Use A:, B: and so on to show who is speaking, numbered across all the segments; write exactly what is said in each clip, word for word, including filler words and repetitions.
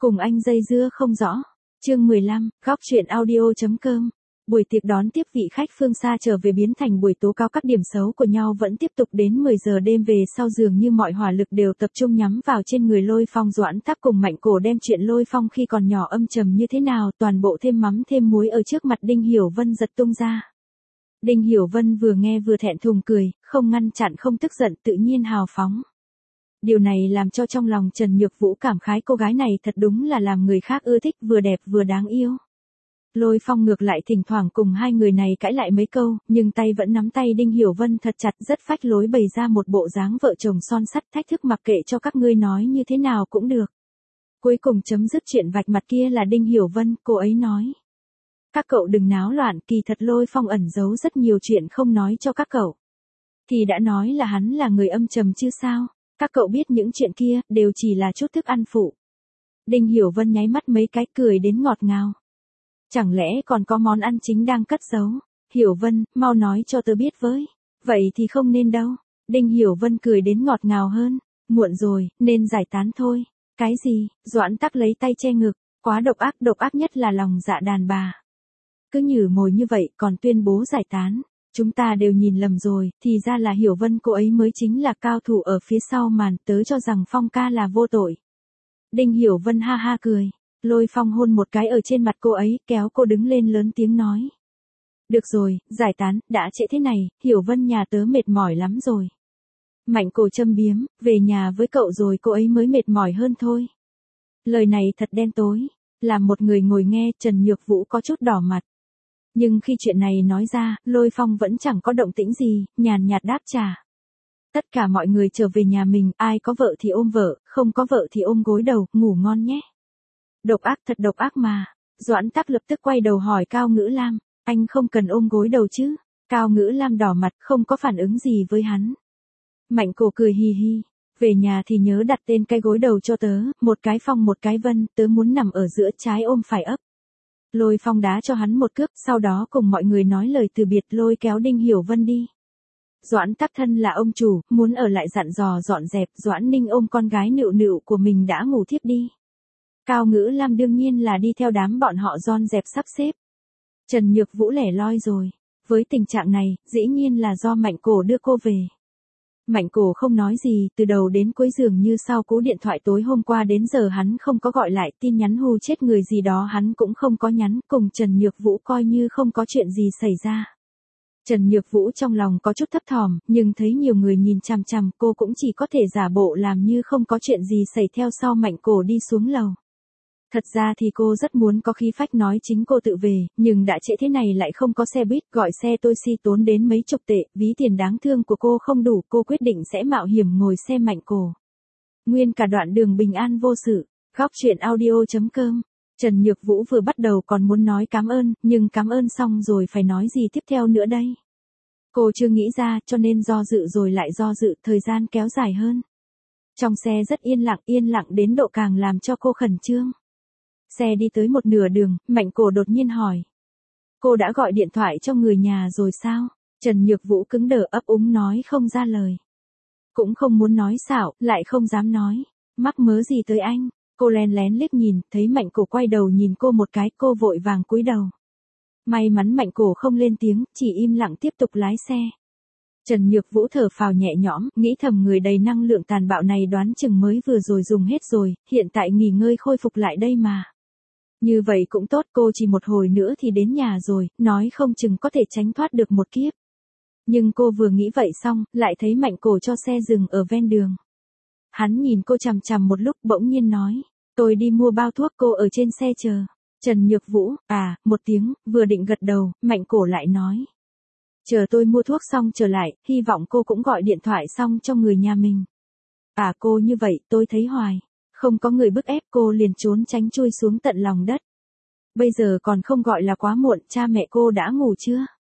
A: Cùng anh dây dưa không rõ. Chương mười lăm, góc truyện audio.com. Buổi tiệc đón tiếp vị khách phương xa trở về biến thành buổi tố cáo các điểm xấu của nhau vẫn tiếp tục đến mười giờ đêm về sau, dường như mọi hỏa lực đều tập trung nhắm vào trên người Lôi Phong. Doãn Tắc cùng Mạnh Cổ đem chuyện Lôi Phong khi còn nhỏ âm trầm như thế nào toàn bộ thêm mắm thêm muối ở trước mặt Đinh Hiểu Vân giật tung ra. Đinh Hiểu Vân vừa nghe vừa thẹn thùng cười, không ngăn chặn không tức giận, tự nhiên hào phóng. Điều này làm cho trong lòng Trần Nhược Vũ cảm khái, cô gái này thật đúng là làm người khác ưa thích, vừa đẹp vừa đáng yêu. Lôi Phong ngược lại thỉnh thoảng cùng hai người này cãi lại mấy câu, nhưng tay vẫn nắm tay Đinh Hiểu Vân thật chặt, rất phách lối, bày ra một bộ dáng vợ chồng son sắt, thách thức mặc kệ cho các ngươi nói như thế nào cũng được. Cuối cùng chấm dứt chuyện vạch mặt kia là Đinh Hiểu Vân, cô ấy nói: các cậu đừng náo loạn, kỳ thật Lôi Phong ẩn giấu rất nhiều chuyện không nói cho các cậu. Thì đã nói là hắn là người âm trầm chứ sao, các cậu biết những chuyện kia đều chỉ là chút thức ăn phụ. Đinh Hiểu Vân nháy mắt mấy cái, cười đến ngọt ngào. Chẳng lẽ còn có món ăn chính đang cất giấu? Hiểu Vân, mau nói cho tớ biết với. Vậy thì không nên đâu. Đinh Hiểu Vân cười đến ngọt ngào hơn. Muộn rồi, nên giải tán thôi. Cái gì? Doãn Tắc lấy tay che ngực. Quá độc ác, độc ác nhất là lòng dạ đàn bà. Cứ nhử mồi như vậy còn tuyên bố giải tán. Chúng ta đều nhìn lầm rồi, thì ra là Hiểu Vân cô ấy mới chính là cao thủ ở phía sau màn, tớ cho rằng Phong ca là vô tội. Đinh Hiểu Vân ha ha cười. Lôi Phong hôn một cái ở trên mặt cô ấy, kéo cô đứng lên lớn tiếng nói: được rồi, giải tán, đã trễ thế này, Hiểu Vân nhà tớ mệt mỏi lắm rồi. Mạnh Cổ châm biếm, về nhà với cậu rồi cô ấy mới mệt mỏi hơn thôi. Lời này thật đen tối, làm một người ngồi nghe, Trần Nhược Vũ có chút đỏ mặt. Nhưng khi chuyện này nói ra, Lôi Phong vẫn chẳng có động tĩnh gì, nhàn nhạt đáp trả. Tất cả mọi người trở về nhà mình, ai có vợ thì ôm vợ, không có vợ thì ôm gối đầu, ngủ ngon nhé. Độc ác, thật độc ác mà. Doãn Tắc lập tức quay đầu hỏi Cao Ngữ Lam: anh không cần ôm gối đầu chứ? Cao Ngữ Lam đỏ mặt, không có phản ứng gì với hắn. Mạnh Cổ cười hì hì: về nhà thì nhớ đặt tên cái gối đầu cho tớ, một cái Phong một cái Vân, tớ muốn nằm ở giữa, trái ôm phải ấp. Lôi Phong đá cho hắn một cước, sau đó cùng mọi người nói lời từ biệt, lôi kéo Đinh Hiểu Vân đi. Doãn Tắc thân là ông chủ, muốn ở lại dặn dò dọn dẹp. Doãn Ninh ôm con gái nựu nựu của mình đã ngủ thiếp đi. Cao Ngữ Lam đương nhiên là đi theo đám bọn họ dọn dẹp sắp xếp. Trần Nhược Vũ lẻ loi rồi. Với tình trạng này, dĩ nhiên là do Mạnh Cổ đưa cô về. Mạnh Cổ không nói gì, từ đầu đến cuối dường như sau cú điện thoại tối hôm qua đến giờ hắn không có gọi lại, tin nhắn hù chết người gì đó hắn cũng không có nhắn, cùng Trần Nhược Vũ coi như không có chuyện gì xảy ra. Trần Nhược Vũ trong lòng có chút thấp thỏm, nhưng thấy nhiều người nhìn chằm chằm, cô cũng chỉ có thể giả bộ làm như không có chuyện gì xảy theo sau Mạnh Cổ đi xuống lầu. Thật ra thì cô rất muốn có khí phách nói chính cô tự về, nhưng đã trễ thế này lại không có xe buýt, gọi xe taxi tốn đến mấy chục tệ, ví tiền đáng thương của cô không đủ, cô quyết định sẽ mạo hiểm ngồi xe Mạnh Cổ. Nguyên cả đoạn đường bình an vô sự. Góc truyện audio.com. Trần Nhược Vũ vừa bắt đầu còn muốn nói cảm ơn, nhưng cảm ơn xong rồi phải nói gì tiếp theo nữa đây? Cô chưa nghĩ ra, cho nên do dự rồi lại do dự, thời gian kéo dài hơn. Trong xe rất yên lặng, yên lặng đến độ càng làm cho cô khẩn trương. Xe đi tới một nửa đường, Mạnh Cổ đột nhiên hỏi: cô đã gọi điện thoại cho người nhà rồi sao? Trần Nhược Vũ cứng đờ ấp úng nói không ra lời. Cũng không muốn nói xạo, lại không dám nói. Mắc mớ gì tới anh? Cô lén lén liếc nhìn, thấy Mạnh Cổ quay đầu nhìn cô một cái, cô vội vàng cúi đầu. May mắn Mạnh Cổ không lên tiếng, chỉ im lặng tiếp tục lái xe. Trần Nhược Vũ thở phào nhẹ nhõm, nghĩ thầm người đầy năng lượng tàn bạo này đoán chừng mới vừa rồi dùng hết rồi, hiện tại nghỉ ngơi khôi phục lại đây mà. Như vậy cũng tốt, cô chỉ một hồi nữa thì đến nhà rồi, nói không chừng có thể tránh thoát được một kiếp. Nhưng cô vừa nghĩ vậy xong, lại thấy Mạnh Cổ cho xe dừng ở ven đường. Hắn nhìn cô chằm chằm một lúc, bỗng nhiên nói: tôi đi mua bao thuốc, cô ở trên xe chờ. Trần Nhược Vũ, à, một tiếng, vừa định gật đầu, Mạnh Cổ lại nói: chờ tôi mua thuốc xong trở lại, hy vọng cô cũng gọi điện thoại xong cho người nhà mình. À cô như vậy, tôi thấy hoài. Không có người bức ép, cô liền trốn tránh chui xuống tận lòng đất. Bây giờ còn không gọi là quá muộn, cha mẹ cô đã ngủ chưa?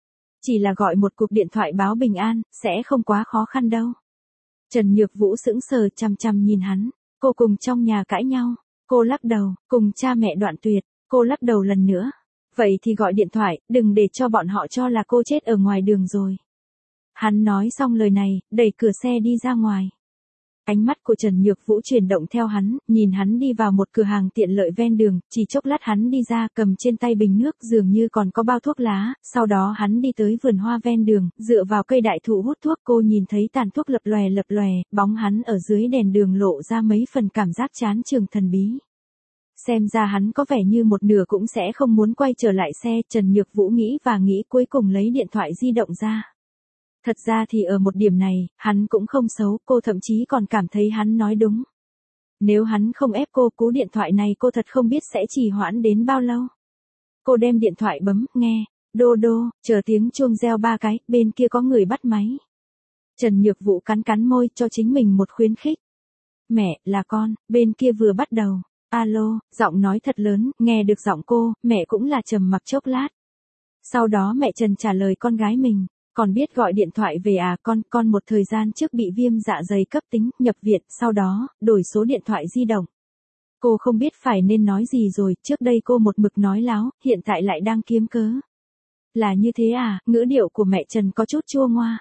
A: Chỉ là gọi một cuộc điện thoại báo bình an, sẽ không quá khó khăn đâu. Trần Nhược Vũ sững sờ chằm chằm nhìn hắn. Cô cùng trong nhà cãi nhau. Cô lắc đầu, cùng cha mẹ đoạn tuyệt. Cô lắc đầu lần nữa. Vậy thì gọi điện thoại, đừng để cho bọn họ cho là cô chết ở ngoài đường rồi. Hắn nói xong lời này, đẩy cửa xe đi ra ngoài. Ánh mắt của Trần Nhược Vũ chuyển động theo hắn, nhìn hắn đi vào một cửa hàng tiện lợi ven đường, chỉ chốc lát hắn đi ra cầm trên tay bình nước dường như còn có bao thuốc lá, sau đó hắn đi tới vườn hoa ven đường, dựa vào cây đại thụ hút thuốc. Cô nhìn thấy tàn thuốc lập lòe lập lòe, bóng hắn ở dưới đèn đường lộ ra mấy phần cảm giác chán chường thần bí. Xem ra hắn có vẻ như một nửa cũng sẽ không muốn quay trở lại xe. Trần Nhược Vũ nghĩ và nghĩ cuối cùng lấy điện thoại di động ra. Thật ra thì ở một điểm này, hắn cũng không xấu, cô thậm chí còn cảm thấy hắn nói đúng. Nếu hắn không ép cô, cú điện thoại này cô thật không biết sẽ trì hoãn đến bao lâu. Cô đem điện thoại bấm, nghe, đô đô, chờ tiếng chuông reo ba cái, bên kia có người bắt máy. Trần Nhược Vũ cắn cắn môi cho chính mình một khuyến khích. Mẹ, là con, bên kia vừa bắt đầu. Alo, giọng nói thật lớn, nghe được giọng cô, mẹ cũng là trầm mặc chốc lát. Sau đó mẹ Trần trả lời con gái mình. Còn biết gọi điện thoại về à con, con một thời gian trước bị viêm dạ dày cấp tính, nhập viện, sau đó, đổi số điện thoại di động. Cô không biết phải nên nói gì rồi, trước đây cô một mực nói láo, hiện tại lại đang kiếm cớ. Là như thế à, ngữ điệu của mẹ Trần có chút chua ngoa.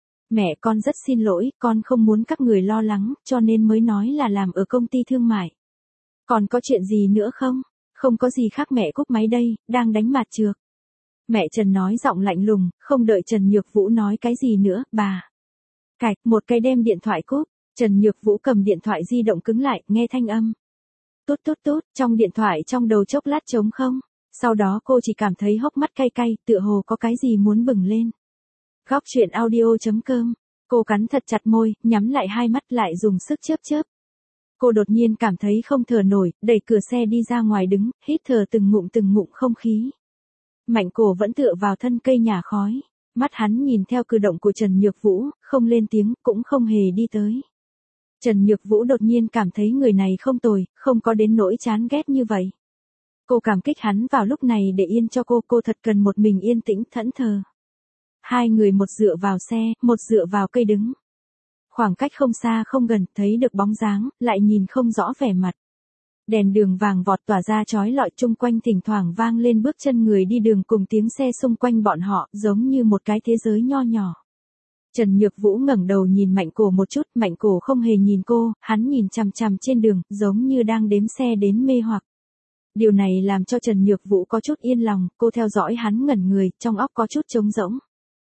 A: Mẹ con rất xin lỗi, con không muốn các người lo lắng, cho nên mới nói là làm ở công ty thương mại. Còn có chuyện gì nữa không? Không có gì khác, mẹ cúp máy đây, đang đánh mạt trược. Mẹ Trần nói giọng lạnh lùng, không đợi Trần Nhược Vũ nói cái gì nữa, bà. Cạch, một cái đem điện thoại cúp, Trần Nhược Vũ cầm điện thoại di động cứng lại, nghe thanh âm. Tốt tốt tốt, trong điện thoại trong đầu chốc lát trống không. Sau đó cô chỉ cảm thấy hốc mắt cay cay, tựa hồ có cái gì muốn bừng lên. Góc truyện audio chấm com, cô cắn thật chặt môi, nhắm lại hai mắt lại dùng sức chớp chớp. Cô đột nhiên cảm thấy không thở nổi, đẩy cửa xe đi ra ngoài đứng, hít thở từng ngụm từng ngụm không khí. Mạnh Cổ vẫn tựa vào thân cây nhả khói, mắt hắn nhìn theo cử động của Trần Nhược Vũ, không lên tiếng, cũng không hề đi tới. Trần Nhược Vũ đột nhiên cảm thấy người này không tồi, không có đến nỗi chán ghét như vậy. Cô cảm kích hắn vào lúc này để yên cho cô, cô thật cần một mình yên tĩnh thẫn thờ. Hai người một dựa vào xe, một dựa vào cây đứng. Khoảng cách không xa không gần, thấy được bóng dáng, lại nhìn không rõ vẻ mặt. Đèn đường vàng vọt tỏa ra chói lọi, chung quanh thỉnh thoảng vang lên bước chân người đi đường cùng tiếng xe xung quanh bọn họ, giống như một cái thế giới nho nhỏ. Trần Nhược Vũ ngẩng đầu nhìn Mạnh Cổ một chút, Mạnh Cổ không hề nhìn cô, hắn nhìn chằm chằm trên đường, giống như đang đếm xe đến mê hoặc. Điều này làm cho Trần Nhược Vũ có chút yên lòng, cô theo dõi hắn ngẩn người, trong óc có chút trống rỗng.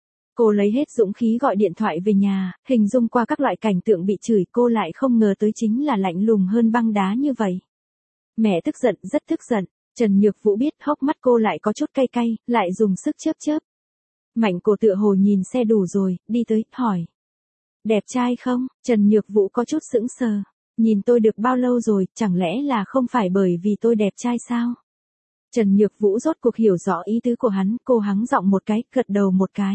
A: Cô lấy hết dũng khí gọi điện thoại về nhà, hình dung qua các loại cảnh tượng bị chửi, cô lại không ngờ tới chính là lạnh lùng hơn băng đá như vậy. Mẹ tức giận, rất tức giận. Trần Nhược Vũ biết, hốc mắt cô lại có chút cay cay, lại dùng sức chớp chớp. Mạnh Cổ tựa hồ nhìn xe đủ rồi, đi tới, hỏi. Đẹp trai không? Trần Nhược Vũ có chút sững sờ. Nhìn tôi được bao lâu rồi, chẳng lẽ là không phải bởi vì tôi đẹp trai sao? Trần Nhược Vũ rốt cuộc hiểu rõ ý tứ của hắn, cô hắng giọng một cái, gật đầu một cái.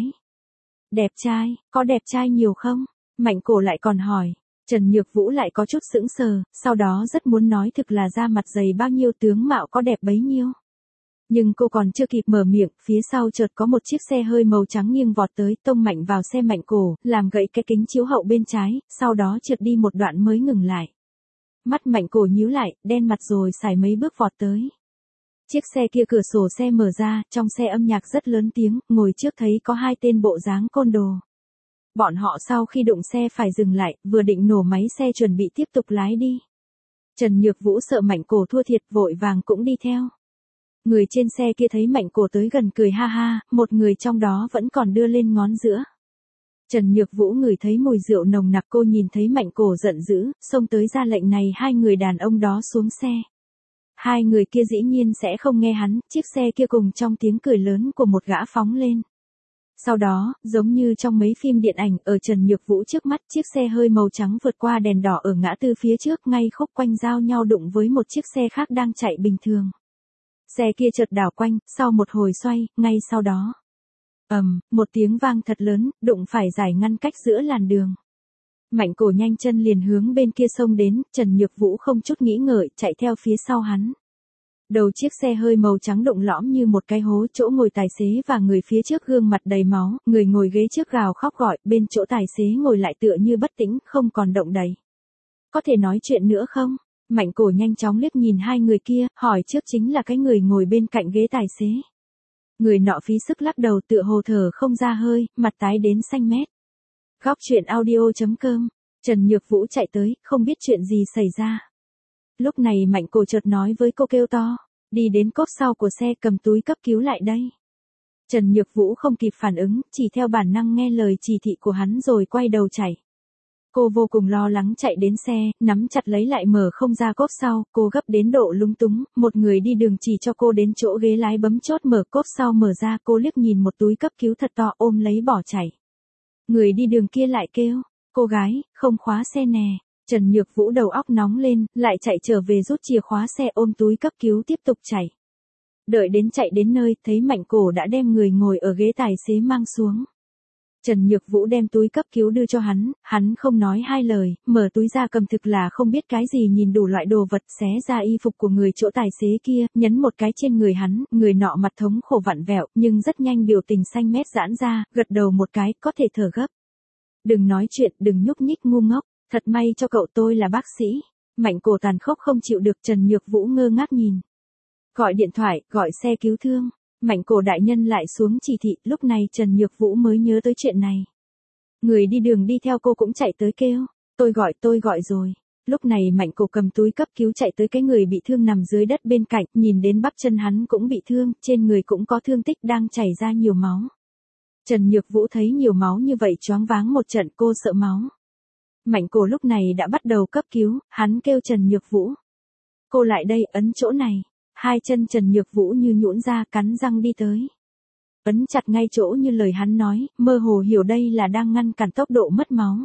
A: Đẹp trai, có đẹp trai nhiều không? Mạnh Cổ lại còn hỏi. Trần Nhược Vũ lại có chút sững sờ, sau đó rất muốn nói thực là da mặt dày bao nhiêu tướng mạo có đẹp bấy nhiêu. Nhưng cô còn chưa kịp mở miệng, phía sau chợt có một chiếc xe hơi màu trắng nghiêng vọt tới, tông mạnh vào xe Mạnh Cổ, làm gãy cái kính chiếu hậu bên trái, sau đó trượt đi một đoạn mới ngừng lại. Mắt Mạnh Cổ nhíu lại, đen mặt rồi xài mấy bước vọt tới. Chiếc xe kia cửa sổ xe mở ra, trong xe âm nhạc rất lớn tiếng, ngồi trước thấy có hai tên bộ dáng côn đồ. Bọn họ sau khi đụng xe phải dừng lại, vừa định nổ máy xe chuẩn bị tiếp tục lái đi. Trần Nhược Vũ sợ Mạnh Cổ thua thiệt, vội vàng cũng đi theo. Người trên xe kia thấy Mạnh Cổ tới gần cười ha ha, một người trong đó vẫn còn đưa lên ngón giữa. Trần Nhược Vũ ngửi thấy mùi rượu nồng nặc, cô nhìn thấy Mạnh Cổ giận dữ, xông tới ra lệnh này hai người đàn ông đó xuống xe. Hai người kia dĩ nhiên sẽ không nghe hắn, chiếc xe kia cùng trong tiếng cười lớn của một gã phóng lên. Sau đó, giống như trong mấy phim điện ảnh, ở Trần Nhược Vũ trước mắt, chiếc xe hơi màu trắng vượt qua đèn đỏ ở ngã tư phía trước, ngay khúc quanh giao nhau đụng với một chiếc xe khác đang chạy bình thường. Xe kia chợt đảo quanh, sau một hồi xoay, ngay sau đó. ầm, um, một tiếng vang thật lớn, đụng phải giải ngăn cách giữa làn đường. Mạnh Cổ nhanh chân liền hướng bên kia xông đến, Trần Nhược Vũ không chút nghĩ ngợi, chạy theo phía sau hắn. Đầu chiếc xe hơi màu trắng đụng lõm như một cái hố, chỗ ngồi tài xế và người phía trước gương mặt đầy máu, người ngồi ghế trước gào khóc gọi, bên chỗ tài xế ngồi lại tựa như bất tĩnh, không còn động đậy. Có thể nói chuyện nữa không? Mạnh Cổ nhanh chóng liếc nhìn hai người kia, hỏi trước chính là cái người ngồi bên cạnh ghế tài xế. Người nọ phí sức lắc đầu tựa hồ thở không ra hơi, mặt tái đến xanh mét. Góc truyện audio chấm com Trần Nhược Vũ chạy tới, không biết chuyện gì xảy ra. Lúc này Mạnh Cổ chợt nói với cô kêu to, đi đến cốp sau của xe cầm túi cấp cứu lại đây. Trần Nhược Vũ không kịp phản ứng, chỉ theo bản năng nghe lời chỉ thị của hắn rồi quay đầu chạy. Cô vô cùng lo lắng chạy đến xe, nắm chặt lấy lại mở không ra cốp sau, cô gấp đến độ lúng túng, một người đi đường chỉ cho cô đến chỗ ghế lái bấm chốt mở cốp sau mở ra, cô liếc nhìn một túi cấp cứu thật to ôm lấy bỏ chạy. Người đi đường kia lại kêu, cô gái, không khóa xe nè. Trần Nhược Vũ đầu óc nóng lên, lại chạy trở về rút chìa khóa xe ôm túi cấp cứu tiếp tục chạy. Đợi đến chạy đến nơi, thấy Mạnh Cổ đã đem người ngồi ở ghế tài xế mang xuống. Trần Nhược Vũ đem túi cấp cứu đưa cho hắn, hắn không nói hai lời, mở túi ra cầm thực là không biết cái gì nhìn đủ loại đồ vật xé ra y phục của người chỗ tài xế kia, nhấn một cái trên người hắn, người nọ mặt thống khổ vặn vẹo, nhưng rất nhanh biểu tình xanh mét giãn ra, gật đầu một cái, có thể thở gấp. Đừng nói chuyện, đừng nhúc nhích ngu ngốc, thật may cho cậu tôi là bác sĩ. Mạnh Cổ tàn khốc không chịu được, Trần Nhược Vũ ngơ ngác nhìn. Gọi điện thoại, gọi xe cứu thương. Mạnh Cổ đại nhân lại xuống chỉ thị, lúc này Trần Nhược Vũ mới nhớ tới chuyện này. Người đi đường đi theo cô cũng chạy tới kêu, tôi gọi tôi gọi rồi. Lúc này Mạnh Cổ cầm túi cấp cứu chạy tới cái người bị thương nằm dưới đất bên cạnh, nhìn đến bắp chân hắn cũng bị thương, trên người cũng có thương tích đang chảy ra nhiều máu. Trần Nhược Vũ thấy nhiều máu như vậy choáng váng một trận, cô sợ máu. Mạnh Cổ lúc này đã bắt đầu cấp cứu, hắn kêu Trần Nhược Vũ. Cô lại đây, ấn chỗ này. Hai chân Trần Nhược Vũ như nhũn ra, cắn răng đi tới. Ấn chặt ngay chỗ như lời hắn nói, mơ hồ hiểu đây là đang ngăn cản tốc độ mất máu.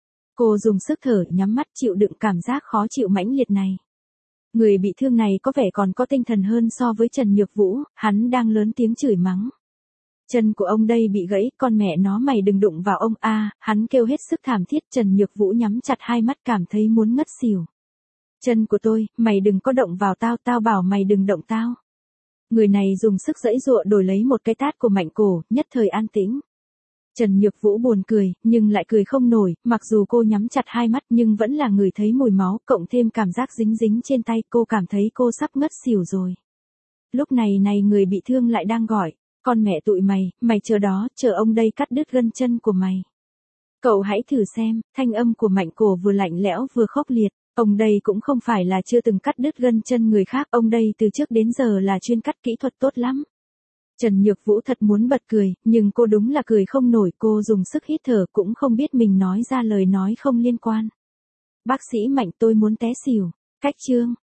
A: Cô dùng sức thở, nhắm mắt chịu đựng cảm giác khó chịu mãnh liệt này. Người bị thương này có vẻ còn có tinh thần hơn so với Trần Nhược Vũ, hắn đang lớn tiếng chửi mắng. Chân của ông đây bị gãy, con mẹ nó mày đừng đụng vào ông a, hắn kêu hết sức thảm thiết. Trần Nhược Vũ nhắm chặt hai mắt cảm thấy muốn ngất xỉu. Chân của tôi, mày đừng có động vào tao, tao bảo mày đừng động tao. Người này dùng sức giãy giụa đổi lấy một cái tát của Mạnh Cổ, nhất thời an tĩnh. Trần Nhược Vũ buồn cười, nhưng lại cười không nổi, mặc dù cô nhắm chặt hai mắt nhưng vẫn là ngửi thấy mùi máu, cộng thêm cảm giác dính dính trên tay, cô cảm thấy cô sắp ngất xỉu rồi. Lúc này này người bị thương lại đang gọi, con mẹ tụi mày, mày chờ đó, chờ ông đây cắt đứt gân chân của mày. Cậu hãy thử xem, thanh âm của Mạnh Cổ vừa lạnh lẽo vừa khốc liệt. Ông đây cũng không phải là chưa từng cắt đứt gân chân người khác, ông đây từ trước đến giờ là chuyên cắt kỹ thuật tốt lắm. Trần Nhược Vũ thật muốn bật cười, nhưng cô đúng là cười không nổi, cô dùng sức hít thở cũng không biết mình nói ra lời nói không liên quan. Bác sĩ Mạnh, tôi muốn té xỉu. Cách chương.